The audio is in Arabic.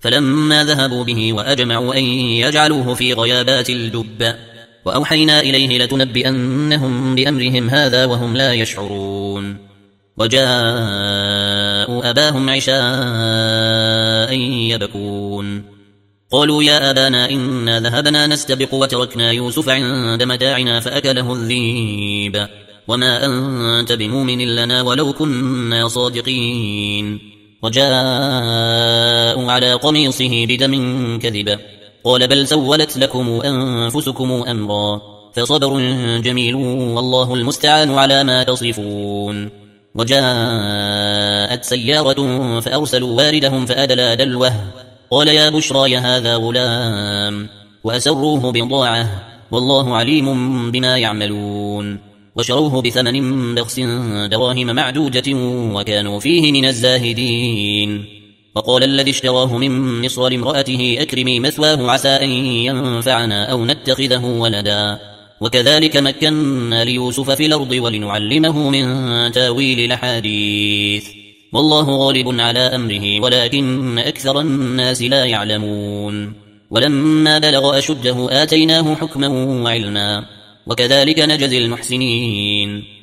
فلما ذهبوا به وأجمعوا أن يجعلوه في غيابات الجب وأوحينا إليه لتنبئنهم بأمرهم هذا وهم لا يشعرون. وجاءوا أباهم عشاء يبكون قالوا يا أبانا إنا ذهبنا نستبق وتركنا يوسف عند متاعنا فأكله الذئب وما أنت بمؤمن لنا ولو كنا صادقين. وجاءوا على قميصه بدم كذب قال بل سولت لكم أنفسكم أمرا فصبر جميل والله المستعان على ما تصفون. وجاءت سيارة فأرسلوا واردهم فأدلى دلوه قال يا بشرى هذا غلام وأسروه بضاعة والله عليم بما يعملون. وشروه بثمن بخس دراهم معدودة وكانوا فيه من الزاهدين. وقال الذي اشتراه من مصر لامرأته أكرمي مثواه عسى أن ينفعنا أو نتخذه ولدا وكذلك مكنا ليوسف في الأرض ولنعلمه من تاويل الأحاديث والله غالب على أمره ولكن أكثر الناس لا يعلمون. ولما بلغ أشده آتيناه حكما وعلما وكذلك نجزي المحسنين.